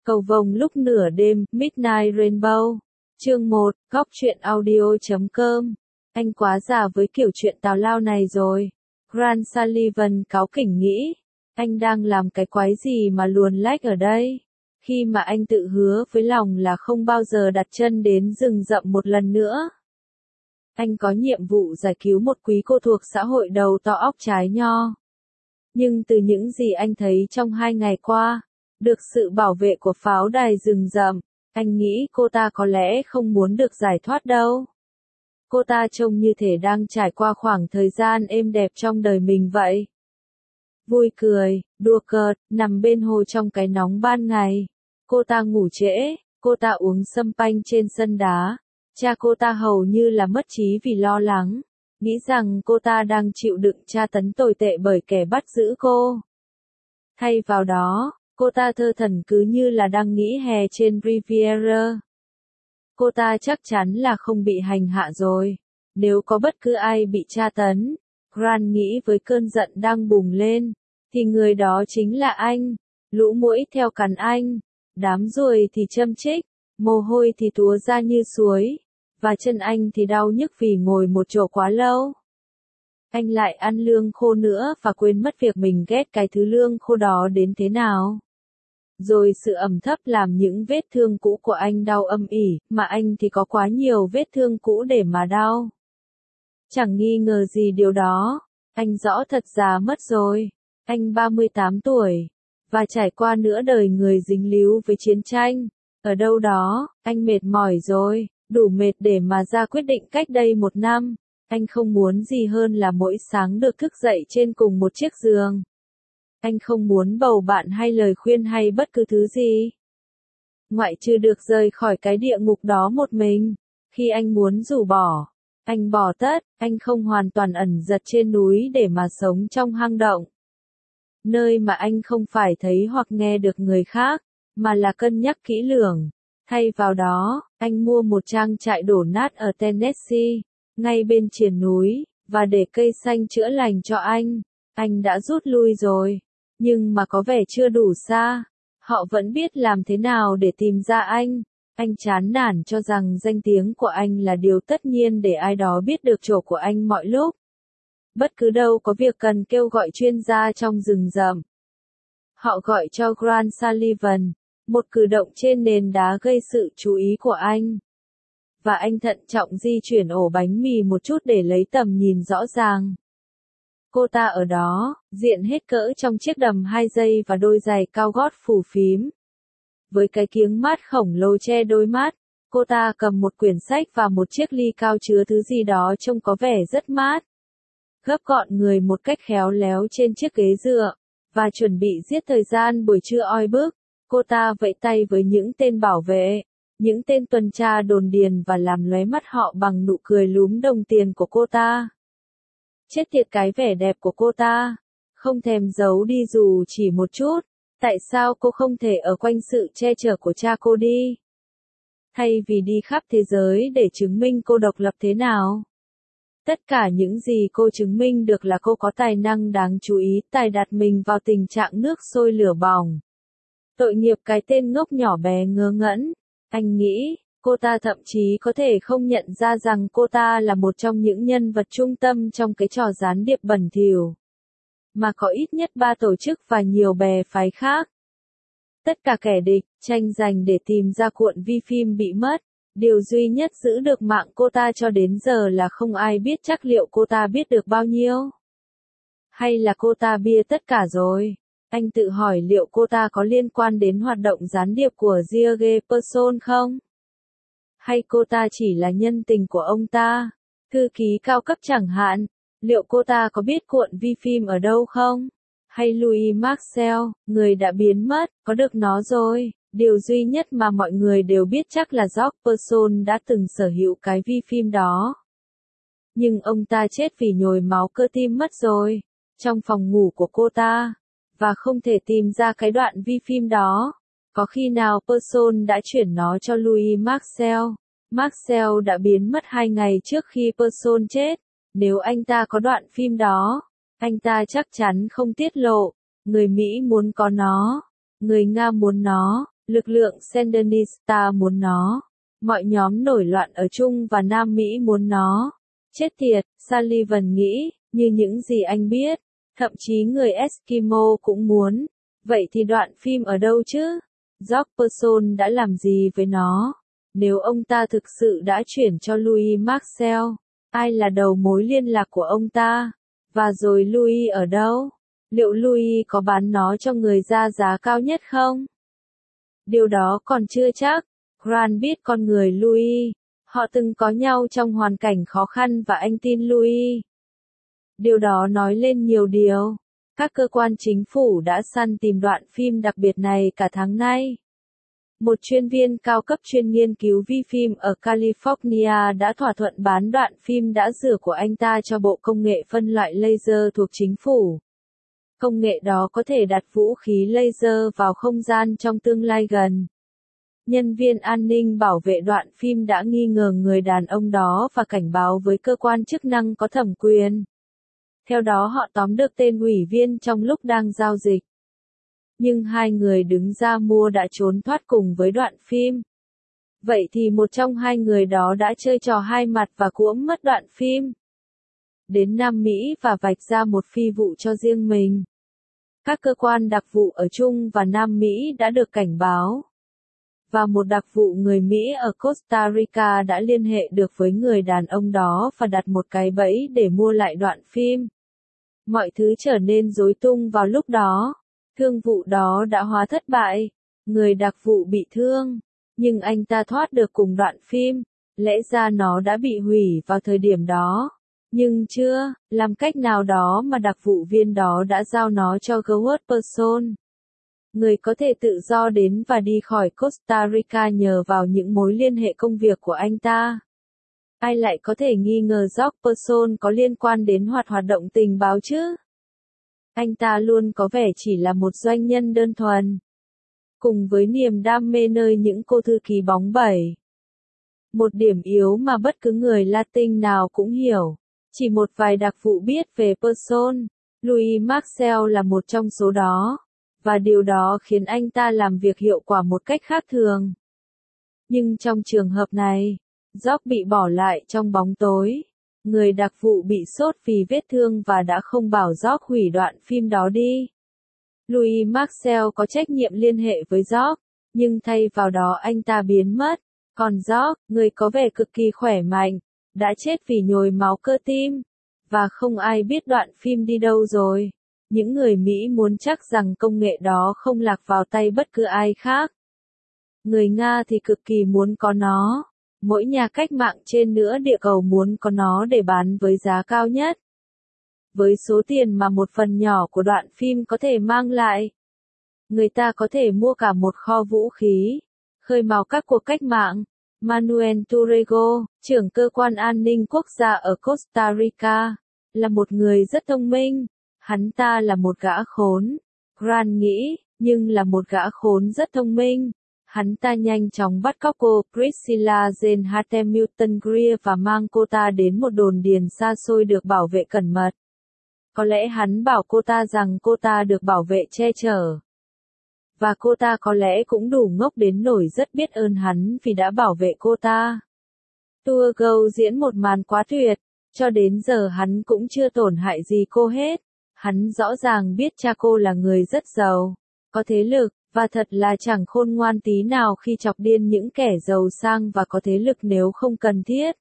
Cầu vồng lúc nửa đêm, Midnight Rainbow. Chương 1, góc truyện audio.com. Anh quá già với kiểu chuyện tào lao này rồi. Grant Sullivan cáu kỉnh nghĩ. Anh đang làm cái quái gì mà luồn lách ở đây? Khi mà anh tự hứa với lòng là không bao giờ đặt chân đến rừng rậm một lần nữa. Anh có nhiệm vụ giải cứu một quý cô thuộc xã hội đầu to óc trái nho. Nhưng từ những gì anh thấy trong 2 ngày qua, được sự bảo vệ của pháo đài rừng rậm, anh nghĩ cô ta có lẽ không muốn được giải thoát đâu. Cô ta trông như thể đang trải qua khoảng thời gian êm đẹp trong đời mình vậy. Vui cười, đùa cợt, nằm bên hồ trong cái nóng ban ngày. Cô ta ngủ trễ, cô ta uống sâm panh trên sân đá. Cha cô ta hầu như là mất trí vì lo lắng, nghĩ rằng cô ta đang chịu đựng tra tấn tồi tệ bởi kẻ bắt giữ cô. Thay vào đó, cô ta thơ thẩn cứ như là đang nghỉ hè trên Riviera. Cô ta chắc chắn là không bị hành hạ rồi. Nếu có bất cứ ai bị tra tấn, Grant nghĩ với cơn giận đang bùng lên, thì người đó chính là anh. Lũ muỗi theo cắn anh, đám ruồi thì châm chích, mồ hôi thì túa ra như suối, và chân anh thì đau nhức vì ngồi một chỗ quá lâu. Anh lại ăn lương khô nữa và quên mất việc mình ghét cái thứ lương khô đó đến thế nào. Rồi sự ẩm thấp làm những vết thương cũ của anh đau âm ỉ, mà anh thì có quá nhiều vết thương cũ để mà đau. Chẳng nghi ngờ gì điều đó, anh rõ thật già mất rồi. Anh 38 tuổi, và trải qua nửa đời người dính líu với chiến tranh. Ở đâu đó, anh mệt mỏi rồi, đủ mệt để mà ra quyết định cách đây 1 năm. Anh không muốn gì hơn là mỗi sáng được thức dậy trên cùng một chiếc giường. Anh không muốn bầu bạn hay lời khuyên hay bất cứ thứ gì. Ngoại trừ được rời khỏi cái địa ngục đó một mình. Khi anh muốn rũ bỏ, anh bỏ tất, anh không hoàn toàn ẩn giật trên núi để mà sống trong hang động. Nơi mà anh không phải thấy hoặc nghe được người khác, mà là cân nhắc kỹ lưỡng. Thay vào đó, anh mua một trang trại đổ nát ở Tennessee, ngay bên triền núi, và để cây xanh chữa lành cho anh. Anh đã rút lui rồi, nhưng mà có vẻ chưa đủ xa. Họ vẫn biết làm thế nào để tìm ra anh. Anh chán nản cho rằng danh tiếng của anh là điều tất nhiên để ai đó biết được chỗ của anh mọi lúc. Bất cứ đâu có việc cần kêu gọi chuyên gia trong rừng rậm. Họ gọi cho Grant Sullivan, một cử động trên nền đá gây sự chú ý của anh. Và anh thận trọng di chuyển ổ bánh mì một chút để lấy tầm nhìn rõ ràng. Cô ta ở đó, diện hết cỡ trong chiếc đầm 2 giây và đôi giày cao gót phủ phím. Với cái kiếng mát khổng lồ che đôi mắt, cô ta cầm một quyển sách và một chiếc ly cao chứa thứ gì đó trông có vẻ rất mát. Gấp gọn người một cách khéo léo trên chiếc ghế dựa, và chuẩn bị giết thời gian buổi trưa oi bức, cô ta vẫy tay với những tên bảo vệ, những tên tuần tra đồn điền và làm lóe mắt họ bằng nụ cười lúm đồng tiền của cô ta. Chết tiệt cái vẻ đẹp của cô ta, không thèm giấu đi dù chỉ một chút. Tại sao cô không thể ở quanh sự che chở của cha cô đi? Thay vì đi khắp thế giới để chứng minh cô độc lập thế nào? Tất cả những gì cô chứng minh được là cô có tài năng đáng chú ý, tài đặt mình vào tình trạng nước sôi lửa bỏng. Tội nghiệp cái tên ngốc nhỏ bé ngớ ngẩn. Anh nghĩ, cô ta thậm chí có thể không nhận ra rằng cô ta là một trong những nhân vật trung tâm trong cái trò gián điệp bẩn thỉu. Mà có ít nhất 3 tổ chức và nhiều bè phái khác. Tất cả kẻ địch, tranh giành để tìm ra cuộn vi phim bị mất. Điều duy nhất giữ được mạng cô ta cho đến giờ là không ai biết chắc liệu cô ta biết được bao nhiêu. Hay là cô ta bia tất cả rồi. Anh tự hỏi liệu cô ta có liên quan đến hoạt động gián điệp của George Person không? Hay cô ta chỉ là nhân tình của ông ta, thư ký cao cấp chẳng hạn? Liệu cô ta có biết cuộn vi phim ở đâu không? Hay Louis Marcel, người đã biến mất, có được nó rồi? Điều duy nhất mà mọi người đều biết chắc là George Person đã từng sở hữu cái vi phim đó. Nhưng ông ta chết vì nhồi máu cơ tim mất rồi, trong phòng ngủ của cô ta, và không thể tìm ra cái đoạn vi phim đó. Có khi nào Person đã chuyển nó cho Louis Marcel? Marcel đã biến mất 2 ngày trước khi Person chết. Nếu anh ta có đoạn phim đó, anh ta chắc chắn không tiết lộ. Người Mỹ muốn có nó, người Nga muốn nó, Lực lượng Sandinista muốn nó. Mọi nhóm nổi loạn ở Trung và Nam Mỹ muốn nó. Chết tiệt, Sullivan nghĩ, như những gì anh biết. Thậm chí người Eskimo cũng muốn. Vậy thì đoạn phim ở đâu chứ? George Person đã làm gì với nó? Nếu ông ta thực sự đã chuyển cho Louis Marcel, ai là đầu mối liên lạc của ông ta? Và rồi Louis ở đâu? Liệu Louis có bán nó cho người ra giá cao nhất không? Điều đó còn chưa chắc. Grant biết con người Louis. Họ từng có nhau trong hoàn cảnh khó khăn và anh tin Louis. Điều đó nói lên nhiều điều. Các cơ quan chính phủ đã săn tìm đoạn phim đặc biệt này cả tháng nay. Một chuyên viên cao cấp chuyên nghiên cứu vi phim ở California đã thỏa thuận bán đoạn phim đã rửa của anh ta cho Bộ Công nghệ phân loại laser thuộc chính phủ. Công nghệ đó có thể đặt vũ khí laser vào không gian trong tương lai gần. Nhân viên an ninh bảo vệ đoạn phim đã nghi ngờ người đàn ông đó và cảnh báo với cơ quan chức năng có thẩm quyền. Theo đó họ tóm được tên ủy viên trong lúc đang giao dịch. Nhưng hai người đứng ra mua đã trốn thoát cùng với đoạn phim. Vậy thì một trong hai người đó đã chơi trò hai mặt và cuỗm mất đoạn phim. Đến Nam Mỹ và vạch ra một phi vụ cho riêng mình. Các cơ quan đặc vụ ở Trung và Nam Mỹ đã được cảnh báo. Và một đặc vụ người Mỹ ở Costa Rica đã liên hệ được với người đàn ông đó và đặt một cái bẫy để mua lại đoạn phim. Mọi thứ trở nên rối tung vào lúc đó. Thương vụ đó đã hóa thất bại. Người đặc vụ bị thương. Nhưng anh ta thoát được cùng đoạn phim. Lẽ ra nó đã bị hủy vào thời điểm đó. Nhưng chưa, làm cách nào đó mà đặc vụ viên đó đã giao nó cho George Person. Người có thể tự do đến và đi khỏi Costa Rica nhờ vào những mối liên hệ công việc của anh ta. Ai lại có thể nghi ngờ George Person có liên quan đến hoạt động tình báo chứ? Anh ta luôn có vẻ chỉ là một doanh nhân đơn thuần. Cùng với niềm đam mê nơi những cô thư ký bóng bẩy. Một điểm yếu mà bất cứ người Latin nào cũng hiểu. Chỉ một vài đặc vụ biết về Person. Louis Marcel là một trong số đó. Và điều đó khiến anh ta làm việc hiệu quả một cách khác thường. Nhưng trong trường hợp này, George bị bỏ lại trong bóng tối. Người đặc vụ bị sốt vì vết thương và đã không bảo George hủy đoạn phim đó đi. Louis Marcel có trách nhiệm liên hệ với George, nhưng thay vào đó anh ta biến mất. Còn George, người có vẻ cực kỳ khỏe mạnh, đã chết vì nhồi máu cơ tim. Và không ai biết đoạn phim đi đâu rồi. Những người Mỹ muốn chắc rằng công nghệ đó không lạc vào tay bất cứ ai khác. Người Nga thì cực kỳ muốn có nó. Mỗi nhà cách mạng trên nửa địa cầu muốn có nó để bán với giá cao nhất. Với số tiền mà một phần nhỏ của đoạn phim có thể mang lại, người ta có thể mua cả một kho vũ khí, khơi mào các cuộc cách mạng. Manuel Turego, trưởng cơ quan an ninh quốc gia ở Costa Rica, là một người rất thông minh. Hắn ta là một gã khốn. Grant nghĩ, nhưng là một gã khốn rất thông minh. Hắn ta nhanh chóng bắt cóc cô Priscilla Jane Hamilton Greer và mang cô ta đến một đồn điền xa xôi được bảo vệ cẩn mật. Có lẽ hắn bảo cô ta rằng cô ta được bảo vệ che chở. Và cô ta có lẽ cũng đủ ngốc đến nỗi rất biết ơn hắn vì đã bảo vệ cô ta. Turgot diễn một màn quá tuyệt. Cho đến giờ hắn cũng chưa tổn hại gì cô hết. Hắn rõ ràng biết cha cô là người rất giàu, có thế lực, và thật là chẳng khôn ngoan tí nào khi chọc điên những kẻ giàu sang và có thế lực nếu không cần thiết.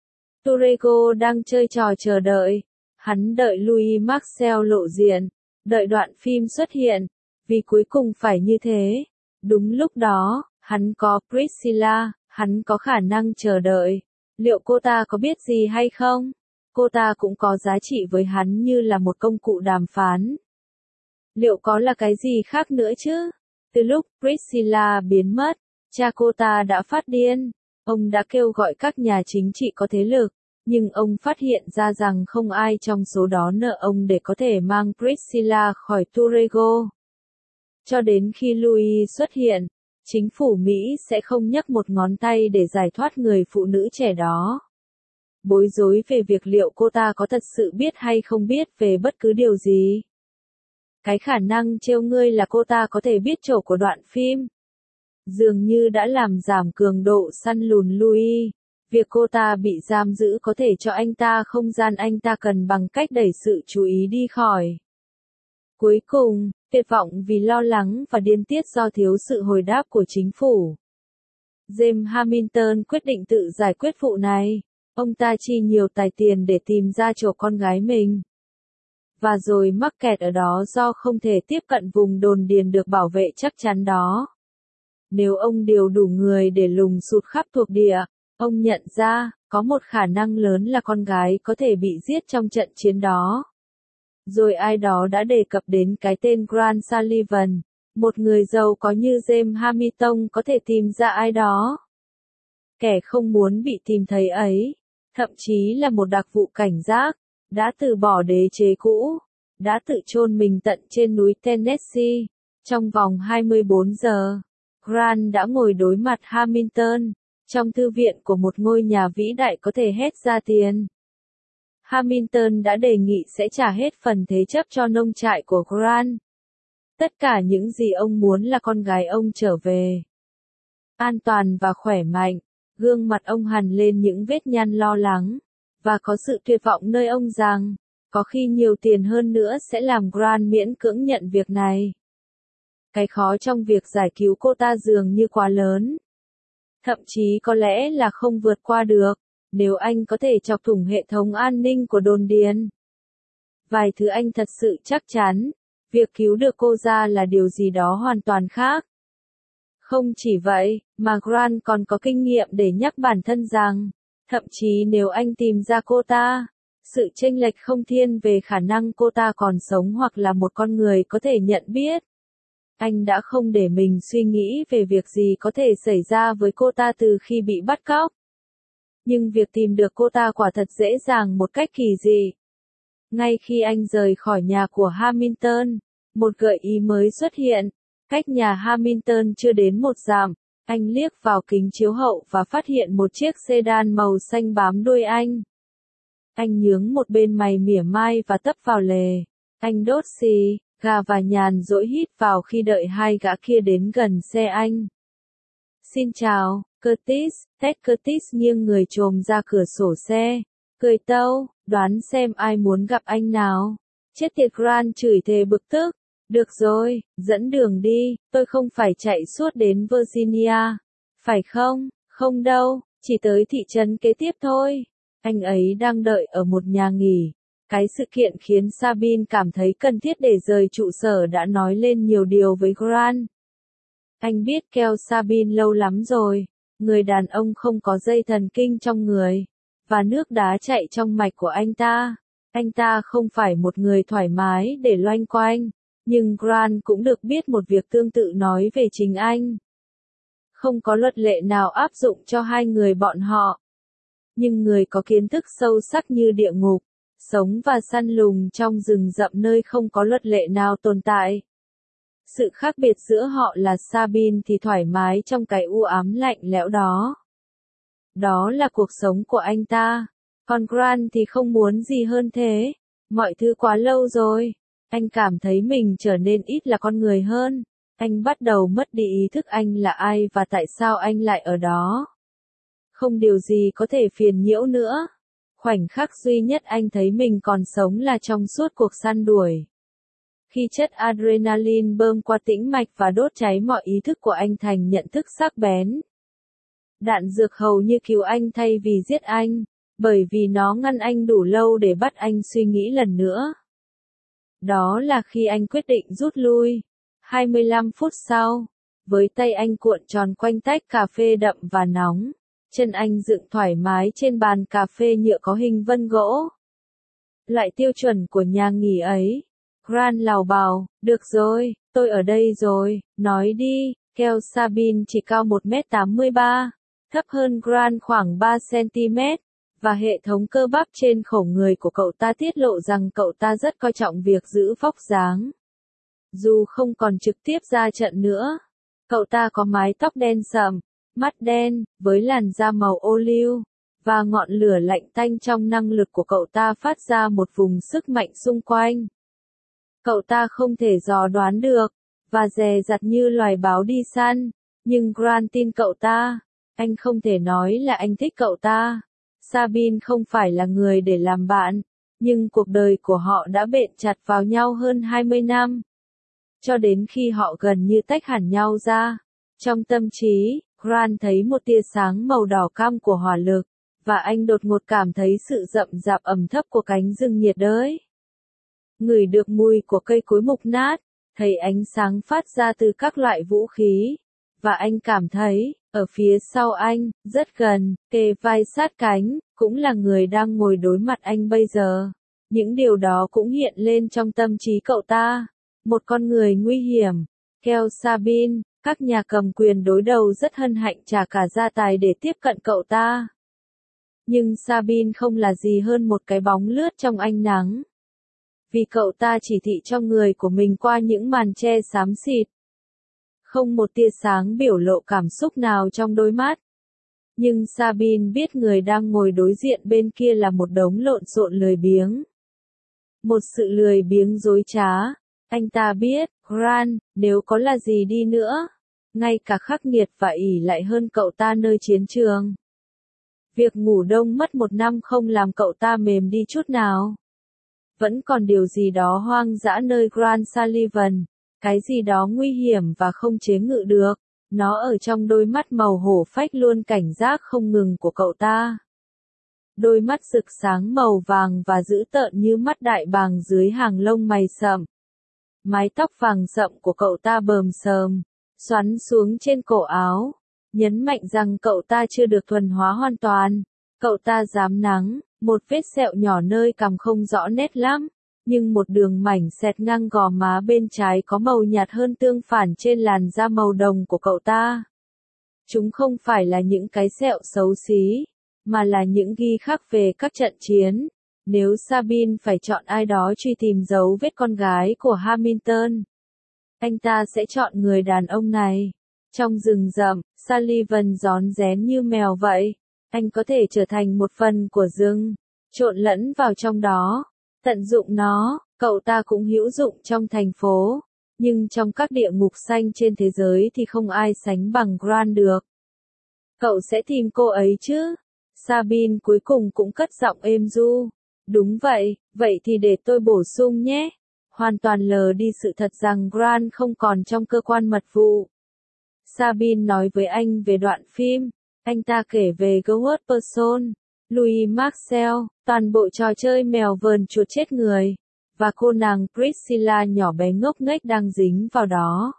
Turego đang chơi trò chờ đợi. Hắn đợi Louis Marcel lộ diện, đợi đoạn phim xuất hiện, vì cuối cùng phải như thế. Đúng lúc đó, hắn có Priscilla, hắn có khả năng chờ đợi. Liệu cô ta có biết gì hay không? Cô ta cũng có giá trị với hắn như là một công cụ đàm phán. Liệu có là cái gì khác nữa chứ? Từ lúc Priscilla biến mất, cha cô ta đã phát điên. Ông đã kêu gọi các nhà chính trị có thế lực, nhưng ông phát hiện ra rằng không ai trong số đó nợ ông để có thể mang Priscilla khỏi Turego. Cho đến khi Louis xuất hiện, chính phủ Mỹ sẽ không nhấc một ngón tay để giải thoát người phụ nữ trẻ đó. Bối rối về việc liệu cô ta có thật sự biết hay không biết về bất cứ điều gì. Cái khả năng trêu ngươi là cô ta có thể biết chỗ của đoạn phim. dường như đã làm giảm cường độ săn lùn Louis. Việc cô ta bị giam giữ có thể cho anh ta không gian anh ta cần bằng cách đẩy sự chú ý đi khỏi. Cuối cùng, tuyệt vọng vì lo lắng và điên tiết do thiếu sự hồi đáp của chính phủ, James Hamilton quyết định tự giải quyết vụ này. Ông ta chi nhiều tài tiền để tìm ra chỗ con gái mình. Và rồi mắc kẹt ở đó do không thể tiếp cận vùng đồn điền được bảo vệ chắc chắn đó. Nếu ông điều đủ người để lùng sụt khắp thuộc địa, ông nhận ra, có một khả năng lớn là con gái có thể bị giết trong trận chiến đó. Rồi ai đó đã đề cập đến cái tên Grant Sullivan, một người giàu có như James Hamilton có thể tìm ra ai đó. Kẻ không muốn bị tìm thấy ấy, thậm chí là một đặc vụ cảnh giác, đã từ bỏ đế chế cũ, đã tự chôn mình tận trên núi Tennessee. Trong vòng 24 giờ, Grant đã ngồi đối mặt Hamilton, trong thư viện của một ngôi nhà vĩ đại có thể hét ra tiền. Hamilton đã đề nghị sẽ trả hết phần thế chấp cho nông trại của Grant. Tất cả những gì ông muốn là con gái ông trở về an toàn và khỏe mạnh. Gương mặt ông hằn lên những vết nhăn lo lắng, và có sự tuyệt vọng nơi ông rằng, có khi nhiều tiền hơn nữa sẽ làm Grant miễn cưỡng nhận việc này. Cái khó trong việc giải cứu cô ta dường như quá lớn. Thậm chí có lẽ là không vượt qua được, nếu anh có thể chọc thủng hệ thống an ninh của đồn điền. Vài thứ anh thật sự chắc chắn, việc cứu được cô ra là điều gì đó hoàn toàn khác. Không chỉ vậy, mà Grant còn có kinh nghiệm để nhắc bản thân rằng, thậm chí nếu anh tìm ra cô ta, sự chênh lệch không thiên về khả năng cô ta còn sống hoặc là một con người có thể nhận biết. Anh đã không để mình suy nghĩ về việc gì có thể xảy ra với cô ta từ khi bị bắt cóc. Nhưng việc tìm được cô ta quả thật dễ dàng một cách kỳ dị. Ngay khi anh rời khỏi nhà của Hamilton, một gợi ý mới xuất hiện. Cách nhà Hamilton chưa đến một dặm, anh liếc vào kính chiếu hậu và phát hiện một chiếc sedan màu xanh bám đuôi anh. Anh nhướng một bên mày mỉa mai và tấp vào lề. Anh đốt xì gà và nhàn rỗi hít vào khi đợi hai gã kia đến gần xe anh. Xin chào, Curtis. Ted Curtis nghiêng người chồm ra cửa sổ xe, cười tâu, đoán xem ai muốn gặp anh nào. Chết tiệt, Grant chửi thề bực tức. Được rồi, dẫn đường đi, tôi không phải chạy suốt đến Virginia. Phải không? Không đâu, chỉ tới thị trấn kế tiếp thôi. Anh ấy đang đợi ở một nhà nghỉ. Cái sự kiện khiến Sabine cảm thấy cần thiết để rời trụ sở đã nói lên nhiều điều với Grant. Anh biết keo Sabine lâu lắm rồi. Người đàn ông không có dây thần kinh trong người, và nước đá chạy trong mạch của anh ta. Anh ta không phải một người thoải mái để loanh quanh. Nhưng Grant cũng được biết một việc tương tự nói về chính anh. Không có luật lệ nào áp dụng cho hai người bọn họ. Nhưng người có kiến thức sâu sắc như địa ngục, sống và săn lùng trong rừng rậm nơi không có luật lệ nào tồn tại. Sự khác biệt giữa họ là Sabine thì thoải mái trong cái u ám lạnh lẽo đó. Đó là cuộc sống của anh ta. Còn Grant thì không muốn gì hơn thế. Mọi thứ quá lâu rồi. Anh cảm thấy mình trở nên ít là con người hơn. Anh bắt đầu mất đi ý thức anh là ai và tại sao anh lại ở đó. Không điều gì có thể phiền nhiễu nữa. Khoảnh khắc duy nhất anh thấy mình còn sống là trong suốt cuộc săn đuổi. Khi chất adrenaline bơm qua tĩnh mạch và đốt cháy mọi ý thức của anh thành nhận thức sắc bén. Đạn dược hầu như cứu anh thay vì giết anh, bởi vì nó ngăn anh đủ lâu để bắt anh suy nghĩ lần nữa. Đó là khi anh quyết định rút lui. 25 phút sau, với tay anh cuộn tròn quanh tách cà phê đậm và nóng, chân anh dựng thoải mái trên bàn cà phê nhựa có hình vân gỗ. Loại tiêu chuẩn của nhà nghỉ ấy. Grant lào bào, được rồi, tôi ở đây rồi, nói đi. Keo Sabine chỉ cao 1m83, thấp hơn Grant khoảng 3cm. Và hệ thống cơ bắp trên khổ người của cậu ta tiết lộ rằng cậu ta rất coi trọng việc giữ vóc dáng. Dù không còn trực tiếp ra trận nữa, cậu ta có mái tóc đen sậm, mắt đen, với làn da màu ô liu, và ngọn lửa lạnh tanh trong năng lực của cậu ta phát ra một vùng sức mạnh xung quanh. Cậu ta không thể dò đoán được, và dè dặt như loài báo đi săn, Nhưng Grant tin cậu ta. Anh không thể nói là anh thích cậu ta. Sabine không phải là người để làm bạn, nhưng cuộc đời của họ đã bện chặt vào nhau hơn 20 năm. Cho đến khi họ gần như tách hẳn nhau ra. Trong tâm trí, Grant thấy một tia sáng màu đỏ cam của hỏa lực, và anh đột ngột cảm thấy sự rậm rạp ẩm thấp của cánh rừng nhiệt đới. Ngửi được mùi của cây cối mục nát, thấy ánh sáng phát ra từ các loại vũ khí, và anh cảm thấy, ở phía sau anh, rất gần, kề vai sát cánh, cũng là người đang ngồi đối mặt anh bây giờ. Những điều đó cũng hiện lên trong tâm trí cậu ta. Một con người nguy hiểm. Theo Sabine, các nhà cầm quyền đối đầu rất hân hạnh trả cả gia tài để tiếp cận cậu ta. Nhưng Sabine không là gì hơn một cái bóng lướt trong ánh nắng. Vì cậu ta chỉ thị cho người của mình qua những màn che xám xịt. Không một tia sáng biểu lộ cảm xúc nào trong đôi mắt. Nhưng Sabine biết người đang ngồi đối diện bên kia là một đống lộn xộn lười biếng. Một sự lười biếng dối trá. Anh ta biết, Grant, nếu có là gì đi nữa, ngay cả khắc nghiệt và ỷ lại hơn cậu ta nơi chiến trường. Việc ngủ đông mất 1 năm không làm cậu ta mềm đi chút nào. Vẫn còn điều gì đó hoang dã nơi Grant Sullivan, cái gì đó nguy hiểm và không chế ngự được. Nó ở trong đôi mắt màu hổ phách luôn cảnh giác không ngừng của cậu ta. Đôi mắt rực sáng màu vàng và dữ tợn như mắt đại bàng dưới hàng lông mày sậm. Mái tóc vàng sậm của cậu ta bờm sờm, xoắn xuống trên cổ áo, nhấn mạnh rằng cậu ta chưa được thuần hóa hoàn toàn. Cậu ta rám nắng, một vết sẹo nhỏ nơi cằm không rõ nét lắm, nhưng một đường mảnh xẹt ngang gò má bên trái có màu nhạt hơn tương phản trên làn da màu đồng của cậu ta. Chúng không phải là những cái sẹo xấu xí, mà là những ghi khắc về các trận chiến. Nếu Sabine phải chọn ai đó truy tìm dấu vết con gái của Hamilton, anh ta sẽ chọn người đàn ông này. Trong rừng rậm, Sullivan rón rén như mèo vậy. Anh có thể trở thành một phần của rừng, trộn lẫn vào trong đó, tận dụng nó. Cậu ta cũng hữu dụng trong thành phố, nhưng trong các địa ngục xanh trên thế giới thì không ai sánh bằng Grant được. Cậu sẽ tìm cô ấy chứ? Sabine cuối cùng cũng cất giọng êm ru. Đúng vậy, vậy thì để tôi bổ sung nhé. Hoàn toàn lờ đi sự thật rằng Grant không còn trong cơ quan mật vụ. Sabine nói với anh về đoạn phim. Anh ta kể về Howard Person, Louis Marcel, toàn bộ trò chơi mèo vờn chuột chết người, và cô nàng Priscilla nhỏ bé ngốc nghếch đang dính vào đó.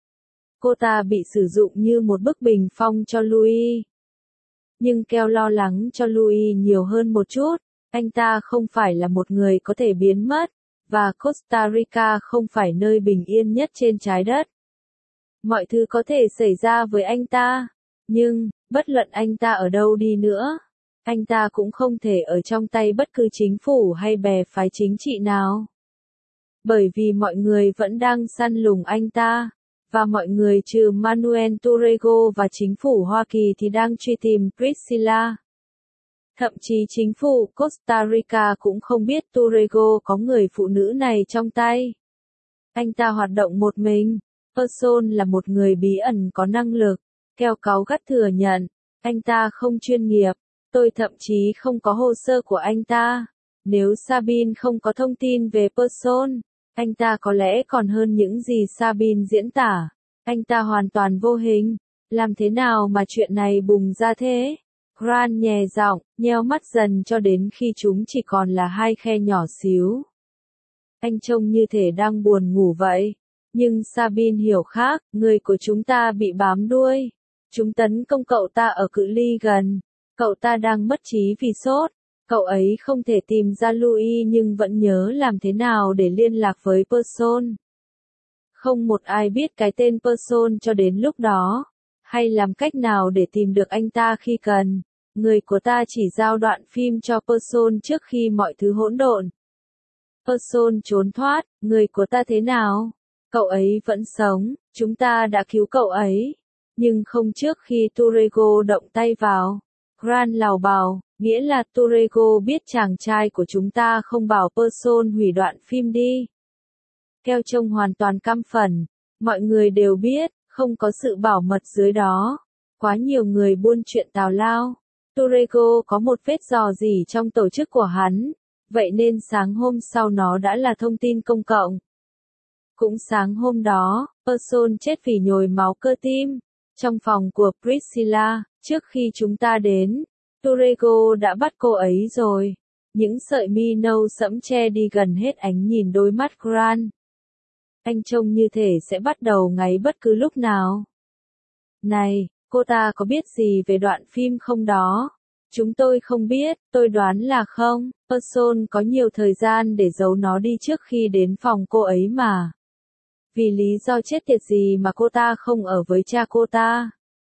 Cô ta bị sử dụng như một bức bình phong cho Louis. Nhưng Kel lo lắng cho Louis nhiều hơn một chút. Anh ta không phải là một người có thể biến mất, và Costa Rica không phải nơi bình yên nhất trên trái đất. Mọi thứ có thể xảy ra với anh ta, nhưng, bất luận anh ta ở đâu đi nữa, anh ta cũng không thể ở trong tay bất cứ chính phủ hay bè phái chính trị nào. Bởi vì mọi người vẫn đang săn lùng anh ta, và mọi người trừ Manuel Torrego và chính phủ Hoa Kỳ thì đang truy tìm Priscilla. Thậm chí chính phủ Costa Rica cũng không biết Torrego có người phụ nữ này trong tay. Anh ta hoạt động một mình. Person là một người bí ẩn có năng lực. Keo cáu gắt thừa nhận. Anh ta không chuyên nghiệp. Tôi thậm chí không có hồ sơ của anh ta. Nếu Sabine không có thông tin về Person, anh ta có lẽ còn hơn những gì Sabine diễn tả. Anh ta hoàn toàn vô hình. Làm thế nào mà chuyện này bùng ra thế? Grant nhè giọng, nheo mắt dần cho đến khi chúng chỉ còn là 2 khe nhỏ xíu. Anh trông như thể đang buồn ngủ vậy. Nhưng Sabine hiểu khác, người của chúng ta bị bám đuôi. Chúng tấn công cậu ta ở cự ly gần. Cậu ta đang mất trí vì sốt. Cậu ấy không thể tìm ra Louis nhưng vẫn nhớ làm thế nào để liên lạc với Person. Không một ai biết cái tên Person cho đến lúc đó, hay làm cách nào để tìm được anh ta khi cần. Người của ta chỉ giao đoạn phim cho Person trước khi mọi thứ hỗn độn. Person trốn thoát, người của ta thế nào? Cậu ấy vẫn sống, chúng ta đã cứu cậu ấy. Nhưng không trước khi Torrego động tay vào. Grant lào bào, nghĩa là Torrego biết chàng trai của chúng ta không bảo Person hủy đoạn phim đi. Keo trông hoàn toàn căm phẫn. Mọi người đều biết, Không có sự bảo mật dưới đó. Quá nhiều người buôn chuyện tào lao. Turego có một vết rò rỉ trong tổ chức của hắn. Vậy nên sáng hôm sau nó đã là thông tin công cộng. Cũng sáng hôm đó, Person chết vì nhồi máu cơ tim. Trong phòng của Priscilla, trước khi chúng ta đến, Turego đã bắt cô ấy rồi. Những sợi mi nâu sẫm che đi gần hết ánh nhìn đôi mắt Grant. Anh trông như thể sẽ bắt đầu ngáy bất cứ lúc nào. Này, cô ta có biết gì về đoạn phim không đó? Chúng tôi không biết, tôi đoán là không. Person có nhiều thời gian để giấu nó đi trước khi đến phòng cô ấy mà. Vì lý do chết tiệt gì mà cô ta không ở với cha cô ta?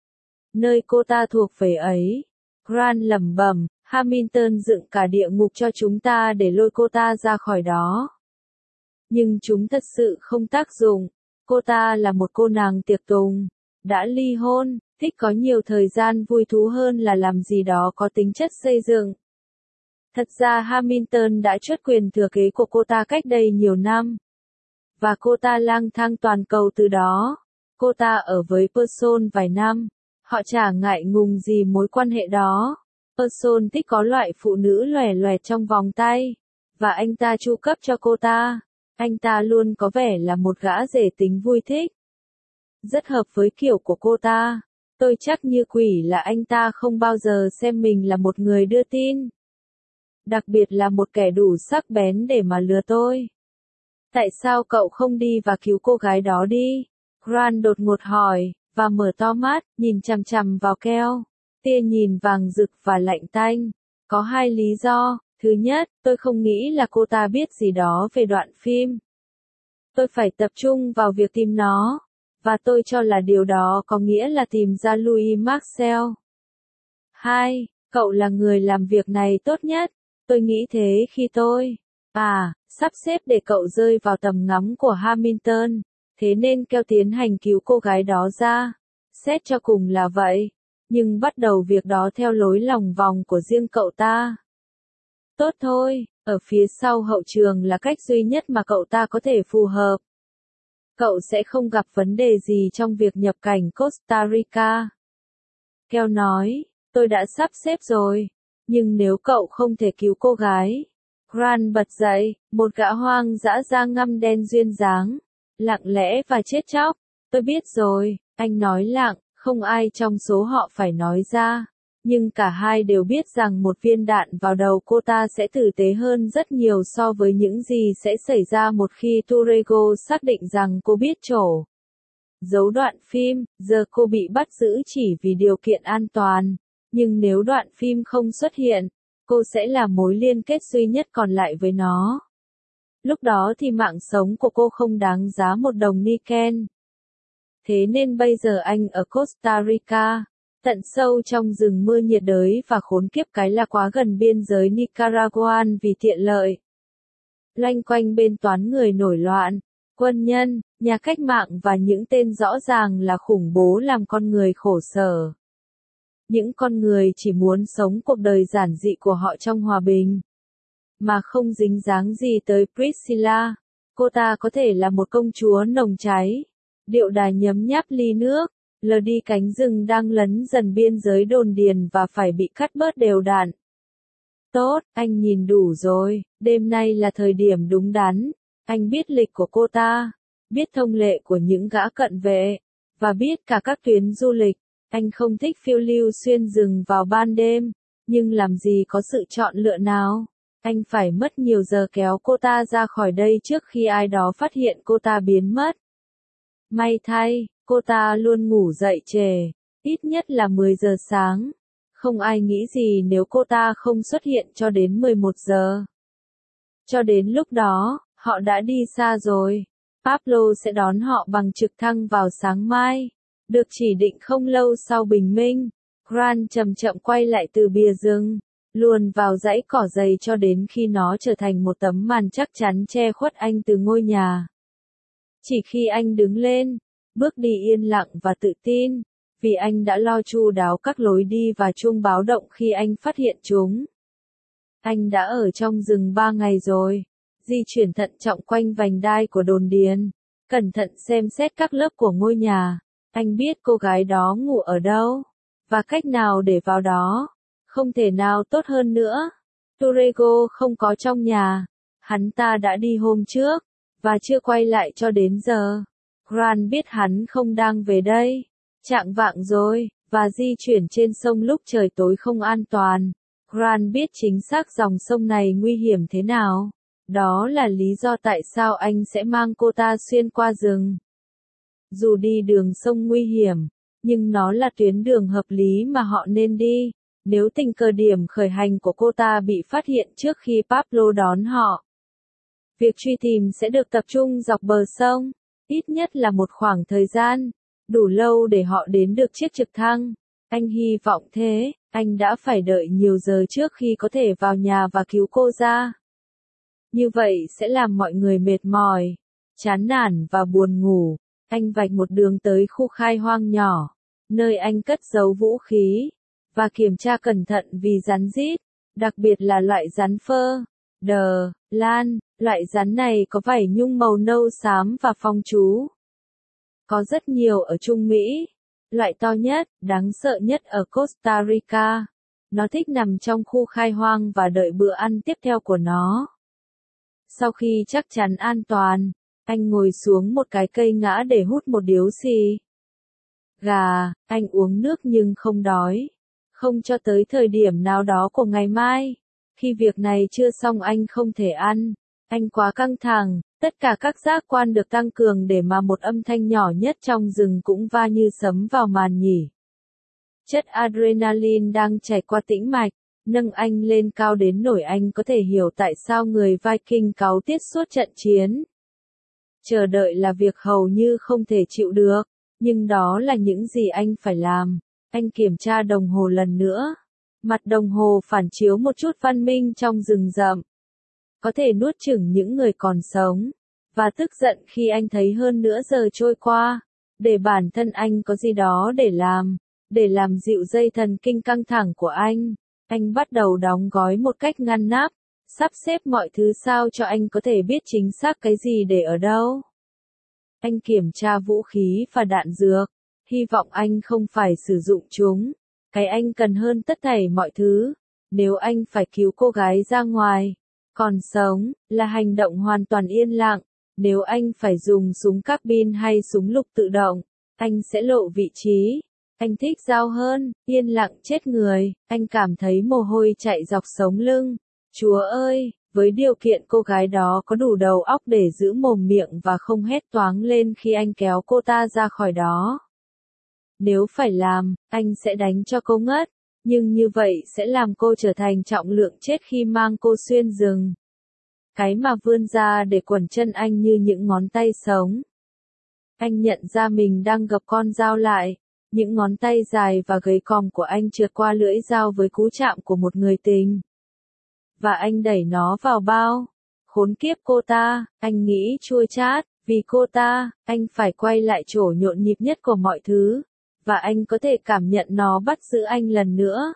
Nơi cô ta thuộc về ấy. Grant lẩm bẩm, Hamilton dựng cả địa ngục cho chúng ta để lôi cô ta ra khỏi đó. Nhưng chúng thật sự không tác dụng. Cô ta là một cô nàng tiệc tùng, đã ly hôn, thích có nhiều thời gian vui thú hơn là làm gì đó có tính chất xây dựng. Thật ra Hamilton đã truất quyền thừa kế của cô ta cách đây nhiều năm. Và cô ta lang thang toàn cầu từ đó. Cô ta ở với Person vài năm. Họ chả ngại ngùng gì mối quan hệ đó. Person thích có loại phụ nữ lòe loẹt trong vòng tay. Và anh ta chu cấp cho cô ta. Anh ta luôn có vẻ là một gã rể tính vui thích. Rất hợp với kiểu của cô ta. Tôi chắc như quỷ là anh ta không bao giờ xem mình là một người đưa tin. Đặc biệt là một kẻ đủ sắc bén để mà lừa tôi. Tại sao cậu không đi và cứu cô gái đó đi? Grant đột ngột hỏi, và mở to mắt, nhìn chằm chằm vào Keo. Tia nhìn vàng rực và lạnh tanh. Có hai lý do. Thứ nhất, tôi không nghĩ là cô ta biết gì đó về đoạn phim. Tôi phải tập trung vào việc tìm nó. Và tôi cho là điều đó có nghĩa là tìm ra Louis Marcel. 2. Cậu là người làm việc này tốt nhất. Tôi nghĩ thế khi tôi sắp xếp để cậu rơi vào tầm ngắm của Hamilton. Thế nên Keo tiến hành cứu cô gái đó ra. Xét cho cùng là vậy. Nhưng bắt đầu việc đó theo lối lòng vòng của riêng cậu ta. Tốt thôi, ở phía sau hậu trường là cách duy nhất mà cậu ta có thể phù hợp. Cậu sẽ không gặp vấn đề gì trong việc nhập cảnh Costa Rica. Keo nói, tôi đã sắp xếp rồi. Nhưng nếu cậu không thể cứu cô gái. Grant bật dậy, một gã hoang dã da ngăm đen duyên dáng. Lặng lẽ và chết chóc. Tôi biết rồi, anh nói lặng, không ai trong số họ phải nói ra. Nhưng cả hai đều biết rằng một viên đạn vào đầu cô ta sẽ tử tế hơn rất nhiều so với những gì sẽ xảy ra một khi Turego xác định rằng cô biết trổ. Giấu đoạn phim, giờ cô bị bắt giữ chỉ vì điều kiện an toàn. Nhưng nếu đoạn phim không xuất hiện, cô sẽ là mối liên kết duy nhất còn lại với nó. Lúc đó thì mạng sống của cô không đáng giá một đồng niken. Thế nên bây giờ anh ở Costa Rica, tận sâu trong rừng mưa nhiệt đới và khốn kiếp cái là quá gần biên giới Nicaraguan vì tiện lợi. Loanh quanh bên toán người nổi loạn, quân nhân, nhà cách mạng và những tên rõ ràng là khủng bố làm con người khổ sở. Những con người chỉ muốn sống cuộc đời giản dị của họ trong hòa bình, mà không dính dáng gì tới Priscilla. Cô ta có thể là một công chúa nồng cháy. Điệu đà nhấm nháp ly nước, lờ đi cánh rừng đang lấn dần biên giới đồn điền và phải bị cắt bớt đều đặn. Tốt, anh nhìn đủ rồi, đêm nay là thời điểm đúng đắn. Anh biết lịch của cô ta, biết thông lệ của những gã cận vệ, và biết cả các tuyến du lịch. Anh không thích phiêu lưu xuyên rừng vào ban đêm, nhưng làm gì có sự chọn lựa nào. Anh phải mất nhiều giờ kéo cô ta ra khỏi đây trước khi ai đó phát hiện cô ta biến mất. May thay, cô ta luôn ngủ dậy trễ, ít nhất là 10 giờ sáng. Không ai nghĩ gì nếu cô ta không xuất hiện cho đến 11 giờ. Cho đến lúc đó, họ đã đi xa rồi. Pablo sẽ đón họ bằng trực thăng vào sáng mai. Được chỉ định không lâu sau bình minh, Grant chậm chậm quay lại từ bìa rừng, luồn vào dãy cỏ dày cho đến khi nó trở thành một tấm màn chắc chắn che khuất anh từ ngôi nhà. Chỉ khi anh đứng lên, bước đi yên lặng và tự tin, vì anh đã lo chu đáo các lối đi và chuông báo động khi anh phát hiện chúng. Anh đã ở trong rừng 3 ngày rồi, di chuyển thận trọng quanh vành đai của đồn điền, cẩn thận xem xét các lớp của ngôi nhà. Anh biết cô gái đó ngủ ở đâu, và cách nào để vào đó. Không thể nào tốt hơn nữa. Torrego không có trong nhà. Hắn ta đã đi hôm trước, và chưa quay lại cho đến giờ. Grant biết hắn không đang về đây. Chạng vạng rồi, và di chuyển trên sông lúc trời tối không an toàn. Grant biết chính xác dòng sông này nguy hiểm thế nào. Đó là lý do tại sao anh sẽ mang cô ta xuyên qua rừng. Dù đi đường sông nguy hiểm, nhưng nó là tuyến đường hợp lý mà họ nên đi. Nếu tình cờ điểm khởi hành của cô ta bị phát hiện trước khi Pablo đón họ, việc truy tìm sẽ được tập trung dọc bờ sông, ít nhất là một khoảng thời gian, đủ lâu để họ đến được chiếc trực thăng. Anh hy vọng thế, anh đã phải đợi nhiều giờ trước khi có thể vào nhà và cứu cô ra. Như vậy sẽ làm mọi người mệt mỏi, chán nản và buồn ngủ. Anh vạch một đường tới khu khai hoang nhỏ, nơi anh cất giấu vũ khí, và kiểm tra cẩn thận vì rắn rít, đặc biệt là loại rắn phơ, đờ, lan. Loại rắn này có vảy nhung màu nâu xám và phong chú. Có rất nhiều ở Trung Mỹ. Loại to nhất, đáng sợ nhất ở Costa Rica. Nó thích nằm trong khu khai hoang và đợi bữa ăn tiếp theo của nó. Sau khi chắc chắn an toàn, anh ngồi xuống một cái cây ngã để hút một điếu xì gà. Anh uống nước nhưng không đói. Không cho tới thời điểm nào đó của ngày mai. Khi việc này chưa xong anh không thể ăn. Anh quá căng thẳng, tất cả các giác quan được tăng cường để mà một âm thanh nhỏ nhất trong rừng cũng va như sấm vào màn nhỉ. Chất adrenaline đang chảy qua tĩnh mạch, nâng anh lên cao đến nỗi anh có thể hiểu tại sao người Viking cáu tiết suốt trận chiến. Chờ đợi là việc hầu như không thể chịu được, nhưng đó là những gì anh phải làm. Anh kiểm tra đồng hồ lần nữa. Mặt đồng hồ phản chiếu một chút văn minh trong rừng rậm. Có thể nuốt chửng những người còn sống, và tức giận khi anh thấy hơn nửa giờ trôi qua, để bản thân anh có gì đó để làm dịu dây thần kinh căng thẳng của anh bắt đầu đóng gói một cách ngăn nắp, sắp xếp mọi thứ sao cho anh có thể biết chính xác cái gì để ở đâu. Anh kiểm tra vũ khí và đạn dược, hy vọng anh không phải sử dụng chúng. Cái anh cần hơn tất thảy mọi thứ, nếu anh phải cứu cô gái ra ngoài còn sống, là hành động hoàn toàn yên lặng. Nếu anh phải dùng súng carbine hay súng lục tự động, anh sẽ lộ vị trí. Anh thích dao hơn, yên lặng chết người. Anh cảm thấy mồ hôi chạy dọc sống lưng. Chúa ơi, với điều kiện cô gái đó có đủ đầu óc để giữ mồm miệng và không hét toáng lên khi anh kéo cô ta ra khỏi đó. Nếu phải làm, anh sẽ đánh cho cô ngất. Nhưng như vậy sẽ làm cô trở thành trọng lượng chết khi mang cô xuyên rừng. Cái mà vươn ra để quẩn chân anh như những ngón tay sống. Anh nhận ra mình đang gập con dao lại. Những ngón tay dài và gầy còm của anh trượt qua lưỡi dao với cú chạm của một người tình. Và anh đẩy nó vào bao. Khốn kiếp cô ta, anh nghĩ chua chát, vì cô ta, anh phải quay lại chỗ nhộn nhịp nhất của mọi thứ. Và anh có thể cảm nhận nó bắt giữ anh lần nữa.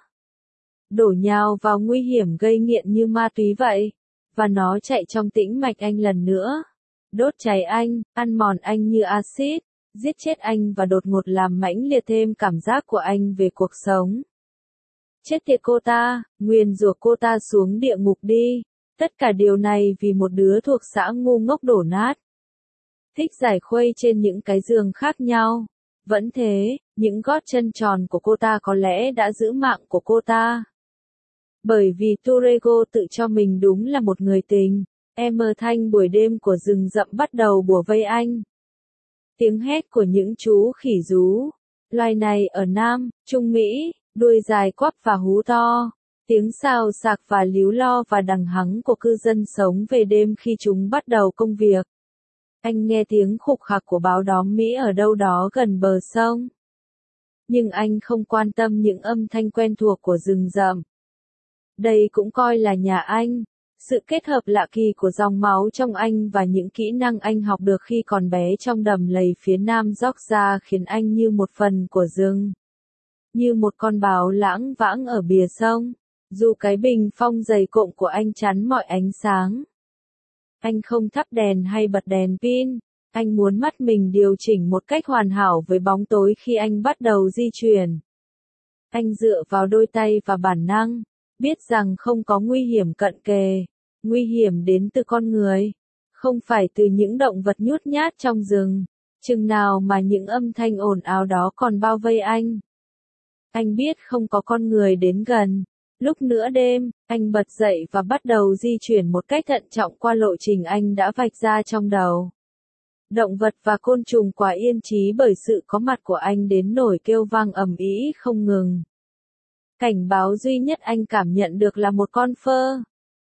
Đổ nhào vào nguy hiểm gây nghiện như ma túy vậy. Và nó chạy trong tĩnh mạch anh lần nữa. Đốt cháy anh, ăn mòn anh như axit, giết chết anh và đột ngột làm mãnh liệt thêm cảm giác của anh về cuộc sống. Chết tiệt cô ta, nguyền rủa cô ta xuống địa ngục đi. Tất cả điều này vì một đứa thuộc xã ngu ngốc đổ nát. Thích giải khuây trên những cái giường khác nhau. Vẫn thế, những gót chân tròn của cô ta có lẽ đã giữ mạng của cô ta. Bởi vì Torrego tự cho mình đúng là một người tình, âm thanh buổi đêm của rừng rậm bắt đầu bủa vây anh. Tiếng hét của những chú khỉ rú. Loài này ở Nam, Trung Mỹ, đuôi dài quắp và hú to. Tiếng xào xạc và líu lo và đằng hắng của cư dân sống về đêm khi chúng bắt đầu công việc. Anh nghe tiếng khục khặc của báo đóm Mỹ ở đâu đó gần bờ sông. Nhưng anh không quan tâm những âm thanh quen thuộc của rừng rậm. Đây cũng coi là nhà anh. Sự kết hợp lạ kỳ của dòng máu trong anh và những kỹ năng anh học được khi còn bé trong đầm lầy phía nam Georgia khiến anh như một phần của rừng. Như một con báo lãng vãng ở bìa sông. Dù cái bình phong dày cộm của anh chắn mọi ánh sáng. Anh không thắp đèn hay bật đèn pin. Anh muốn mắt mình điều chỉnh một cách hoàn hảo với bóng tối khi anh bắt đầu di chuyển. Anh dựa vào đôi tay và bản năng, biết rằng không có nguy hiểm cận kề. Nguy hiểm đến từ con người, không phải từ những động vật nhút nhát trong rừng. Chừng nào mà những âm thanh ồn ào đó còn bao vây anh. Anh biết không có con người đến gần. Lúc nửa đêm, anh bật dậy và bắt đầu di chuyển một cách thận trọng qua lộ trình anh đã vạch ra trong đầu. Động vật và côn trùng quả yên trí bởi sự có mặt của anh đến nỗi kêu vang ầm ĩ không ngừng. Cảnh báo duy nhất anh cảm nhận được là một con phơ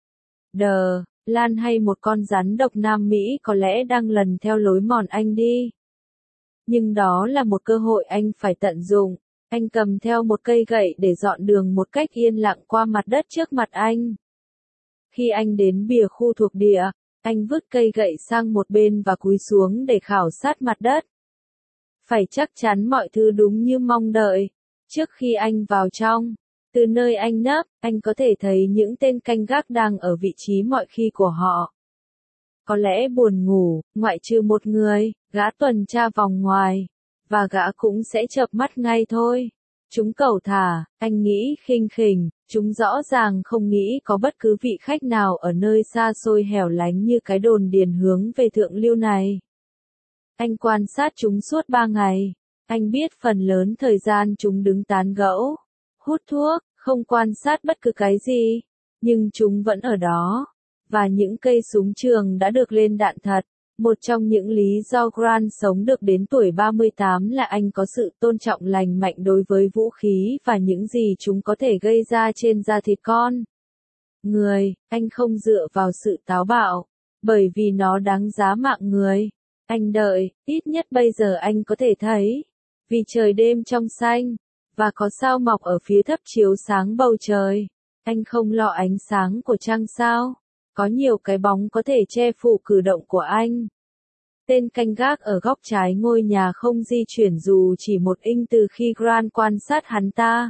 đờ lan hay một con rắn độc Nam Mỹ có lẽ đang lần theo lối mòn anh đi. Nhưng đó là một cơ hội anh phải tận dụng. Anh cầm theo một cây gậy để dọn đường một cách yên lặng qua mặt đất trước mặt anh. Khi anh đến bìa khu thuộc địa, anh vứt cây gậy sang một bên và cúi xuống để khảo sát mặt đất. Phải chắc chắn mọi thứ đúng như mong đợi. Trước khi anh vào trong, từ nơi anh nấp, anh có thể thấy những tên canh gác đang ở vị trí mọi khi của họ. Có lẽ buồn ngủ, ngoại trừ một người, gã tuần tra vòng ngoài. Và gã cũng sẽ chợp mắt ngay thôi. Chúng cẩu thả, anh nghĩ khinh khỉnh, chúng rõ ràng không nghĩ có bất cứ vị khách nào ở nơi xa xôi hẻo lánh như cái đồn điền hướng về thượng lưu này. Anh quan sát chúng suốt 3 ngày. Anh biết phần lớn thời gian chúng đứng tán gẫu, hút thuốc, không quan sát bất cứ cái gì. Nhưng chúng vẫn ở đó. Và những cây súng trường đã được lên đạn thật. Một trong những lý do Grant sống được đến tuổi 38 là anh có sự tôn trọng lành mạnh đối với vũ khí và những gì chúng có thể gây ra trên da thịt con người. Anh không dựa vào sự táo bạo, bởi vì nó đáng giá mạng người. Anh đợi, ít nhất bây giờ anh có thể thấy. Vì trời đêm trong xanh, và có sao mọc ở phía thấp chiếu sáng bầu trời. Anh không lo ánh sáng của trăng sao. Có nhiều cái bóng có thể che phủ cử động của anh. Tên canh gác ở góc trái ngôi nhà không di chuyển dù chỉ một inch từ khi Grant quan sát hắn ta.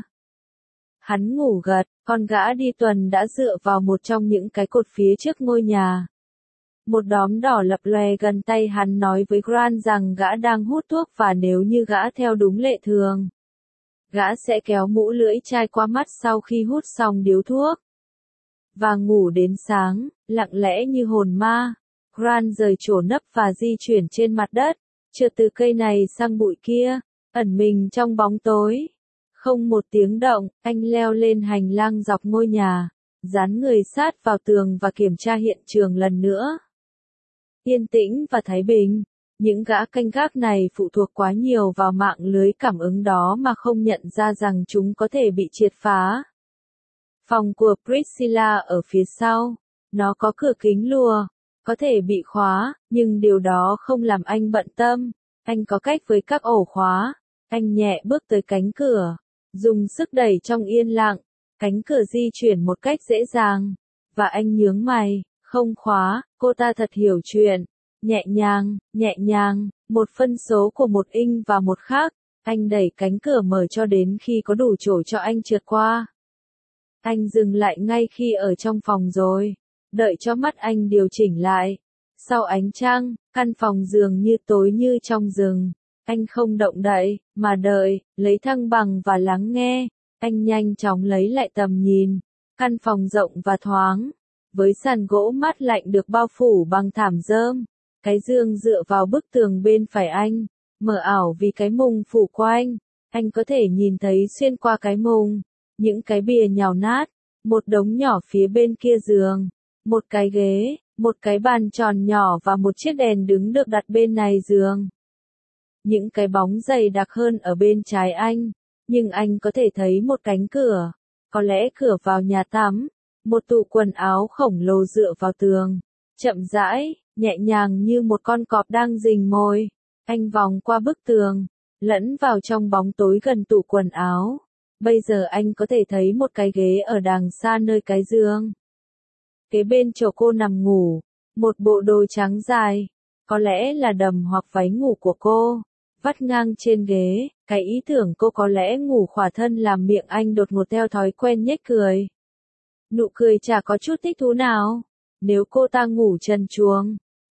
Hắn ngủ gật, con gã đi tuần đã dựa vào một trong những cái cột phía trước ngôi nhà. Một đốm đỏ lập lòe gần tay hắn nói với Grant rằng gã đang hút thuốc và nếu như gã theo đúng lệ thường, gã sẽ kéo mũ lưỡi chai qua mắt sau khi hút xong điếu thuốc. Và ngủ đến sáng, lặng lẽ như hồn ma. Grant rời chỗ nấp và di chuyển trên mặt đất, trượt từ cây này sang bụi kia, ẩn mình trong bóng tối. Không một tiếng động, anh leo lên hành lang dọc ngôi nhà, dán người sát vào tường và kiểm tra hiện trường lần nữa. Yên tĩnh và thái bình, những gã canh gác này phụ thuộc quá nhiều vào mạng lưới cảm ứng đó mà không nhận ra rằng chúng có thể bị triệt phá. Phòng của Priscilla ở phía sau, nó có cửa kính lùa. Có thể bị khóa, nhưng điều đó không làm anh bận tâm. Anh có cách với các ổ khóa. Anh nhẹ bước tới cánh cửa, dùng sức đẩy trong yên lặng. Cánh cửa di chuyển một cách dễ dàng. Và anh nhướng mày, không khóa, cô ta thật hiểu chuyện. Nhẹ nhàng, một phân số của một inch và một khác. Anh đẩy cánh cửa mở cho đến khi có đủ chỗ cho anh trượt qua. Anh dừng lại ngay khi ở trong phòng rồi. Đợi cho mắt anh điều chỉnh lại. Sau ánh trăng, căn phòng dường như tối như trong rừng. Anh không động đậy, mà đợi, lấy thăng bằng và lắng nghe. Anh nhanh chóng lấy lại tầm nhìn. Căn phòng rộng và thoáng. Với sàn gỗ mát lạnh được bao phủ bằng thảm rơm. Cái giường dựa vào bức tường bên phải anh. Mờ ảo vì cái mùng phủ quanh. Anh có thể nhìn thấy xuyên qua cái mùng. Những cái bìa nhào nát. Một đống nhỏ phía bên kia giường. Một cái ghế, một cái bàn tròn nhỏ và một chiếc đèn đứng được đặt bên này giường. Những cái bóng dày đặc hơn ở bên trái anh, nhưng anh có thể thấy một cánh cửa, có lẽ cửa vào nhà tắm, một tủ quần áo khổng lồ dựa vào tường, chậm rãi, nhẹ nhàng như một con cọp đang rình mồi. Anh vòng qua bức tường, lẫn vào trong bóng tối gần tủ quần áo. Bây giờ anh có thể thấy một cái ghế ở đằng xa nơi cái giường. Kế bên chỗ cô nằm ngủ, một bộ đồ trắng dài, có lẽ là đầm hoặc váy ngủ của cô, vắt ngang trên ghế. Cái ý tưởng cô có lẽ ngủ khỏa thân làm miệng anh đột ngột theo thói quen nhếch cười. Nụ cười chả có chút thích thú nào. Nếu cô ta ngủ trần truồng,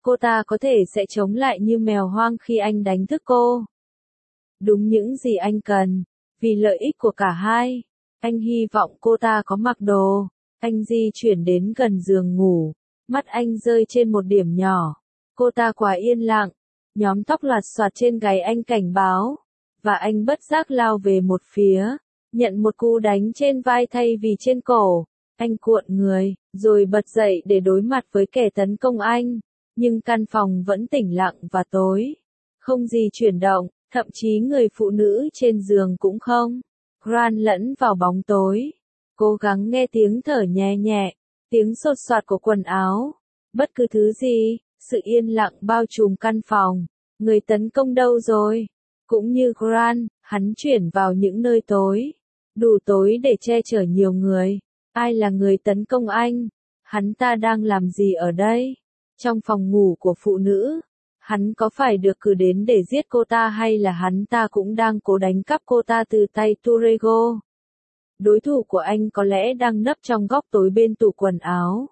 Cô ta có thể sẽ chống lại như mèo hoang khi anh đánh thức cô. Đúng những gì anh cần, vì lợi ích của cả hai. Anh hy vọng cô ta có mặc đồ. Anh di chuyển đến gần giường ngủ. Mắt anh rơi trên một điểm nhỏ. Cô ta quá yên lặng. Nhóm tóc loạt soạt trên gáy anh cảnh báo. Và anh bất giác lao về một phía. Nhận một cú đánh trên vai thay vì trên cổ. Anh cuộn người, rồi bật dậy để đối mặt với kẻ tấn công anh. Nhưng căn phòng vẫn tĩnh lặng và tối. Không gì chuyển động, thậm chí người phụ nữ trên giường cũng không. Grant lẫn vào bóng tối. Cố gắng nghe tiếng thở nhẹ nhẹ, tiếng xột xoạt của quần áo. Bất cứ thứ gì, sự yên lặng bao trùm căn phòng. Người tấn công đâu rồi? Cũng như Grant, hắn chuyển vào những nơi tối. Đủ tối để che chở nhiều người. Ai là người tấn công anh? Hắn ta đang làm gì ở đây? Trong phòng ngủ của phụ nữ. Hắn có phải được cử đến để giết cô ta hay là hắn ta cũng đang cố đánh cắp cô ta từ tay Turego? Đối thủ của anh có lẽ đang nấp trong góc tối bên tủ quần áo.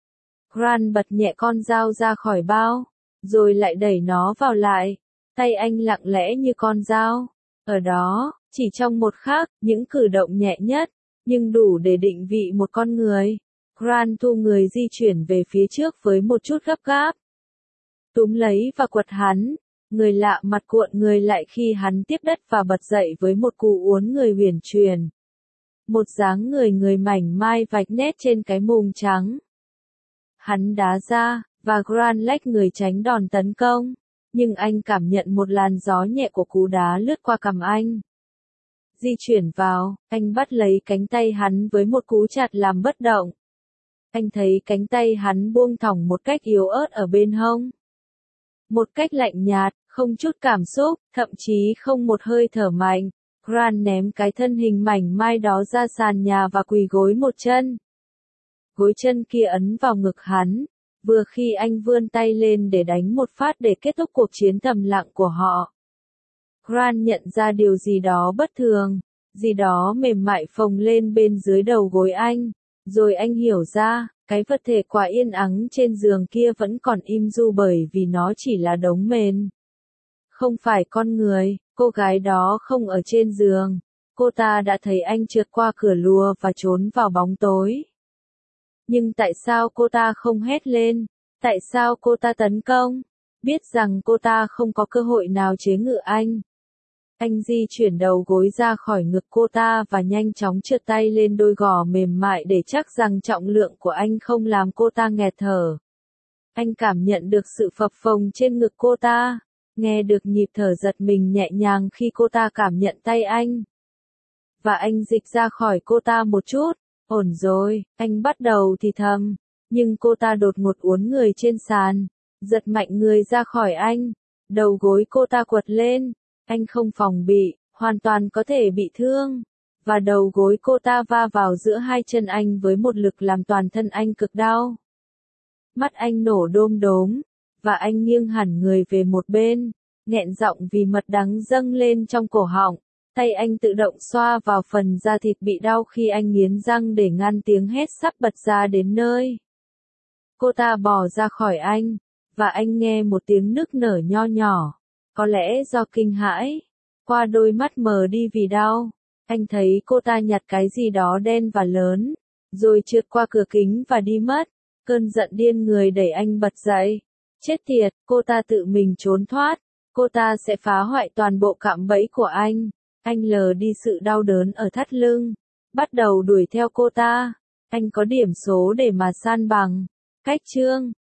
Grant bật nhẹ con dao ra khỏi bao, rồi lại đẩy nó vào lại. Tay anh lặng lẽ như con dao. Ở đó, chỉ trong một khắc, những cử động nhẹ nhất, nhưng đủ để định vị một con người. Grant thu người di chuyển về phía trước với một chút gấp gáp. Túm lấy và quật hắn. Người lạ mặt cuộn người lại khi hắn tiếp đất và bật dậy với một cú uốn người huyền truyền. Một dáng người mảnh mai vạch nét trên cái mùng trắng. Hắn đá ra, và Grant lách người tránh đòn tấn công. Nhưng anh cảm nhận một làn gió nhẹ của cú đá lướt qua cằm anh. Di chuyển vào, anh bắt lấy cánh tay hắn với một cú chặt làm bất động. Anh thấy cánh tay hắn buông thõng một cách yếu ớt ở bên hông. Một cách lạnh nhạt, không chút cảm xúc, thậm chí không một hơi thở mạnh. Grant ném cái thân hình mảnh mai đó ra sàn nhà và quỳ gối một chân. Gối chân kia ấn vào ngực hắn, vừa khi anh vươn tay lên để đánh một phát để kết thúc cuộc chiến thầm lặng của họ. Grant nhận ra điều gì đó bất thường, gì đó mềm mại phồng lên bên dưới đầu gối anh, rồi anh hiểu ra, cái vật thể quá yên ắng trên giường kia vẫn còn im ru bởi vì nó chỉ là đống mền. Không phải con người, cô gái đó không ở trên giường. Cô ta đã thấy anh trượt qua cửa lùa và trốn vào bóng tối. Nhưng tại sao cô ta không hét lên? Tại sao cô ta tấn công? Biết rằng cô ta không có cơ hội nào chế ngự anh. Anh di chuyển đầu gối ra khỏi ngực cô ta và nhanh chóng trượt tay lên đôi gò mềm mại để chắc rằng trọng lượng của anh không làm cô ta nghẹt thở. Anh cảm nhận được sự phập phồng trên ngực cô ta, nghe được nhịp thở giật mình nhẹ nhàng khi cô ta cảm nhận tay anh. Và anh dịch ra khỏi cô ta một chút. Ổn rồi, anh bắt đầu thì thầm, nhưng cô ta đột ngột uốn người trên sàn, giật mạnh người ra khỏi anh, đầu gối cô ta quật lên, anh không phòng bị, hoàn toàn có thể bị thương, và đầu gối cô ta va vào giữa hai chân anh với một lực làm toàn thân anh cực đau. Mắt anh nổ đom đóm, và anh nghiêng hẳn người về một bên, nghẹn giọng vì mật đắng dâng lên trong cổ họng. Tay anh tự động xoa vào phần da thịt bị đau khi anh nghiến răng để ngăn tiếng hét sắp bật ra đến nơi. Cô ta bò ra khỏi anh, và anh nghe một tiếng nức nở nho nhỏ, có lẽ do kinh hãi. Qua đôi mắt mờ đi vì đau, anh thấy cô ta nhặt cái gì đó đen và lớn, rồi trượt qua cửa kính và đi mất. Cơn giận điên người đẩy anh bật dậy. Chết tiệt, cô ta tự mình trốn thoát. Cô ta sẽ phá hoại toàn bộ cạm bẫy của anh. Anh lờ đi sự đau đớn ở thắt lưng, bắt đầu đuổi theo cô ta. Anh có điểm số để mà san bằng. Cách chương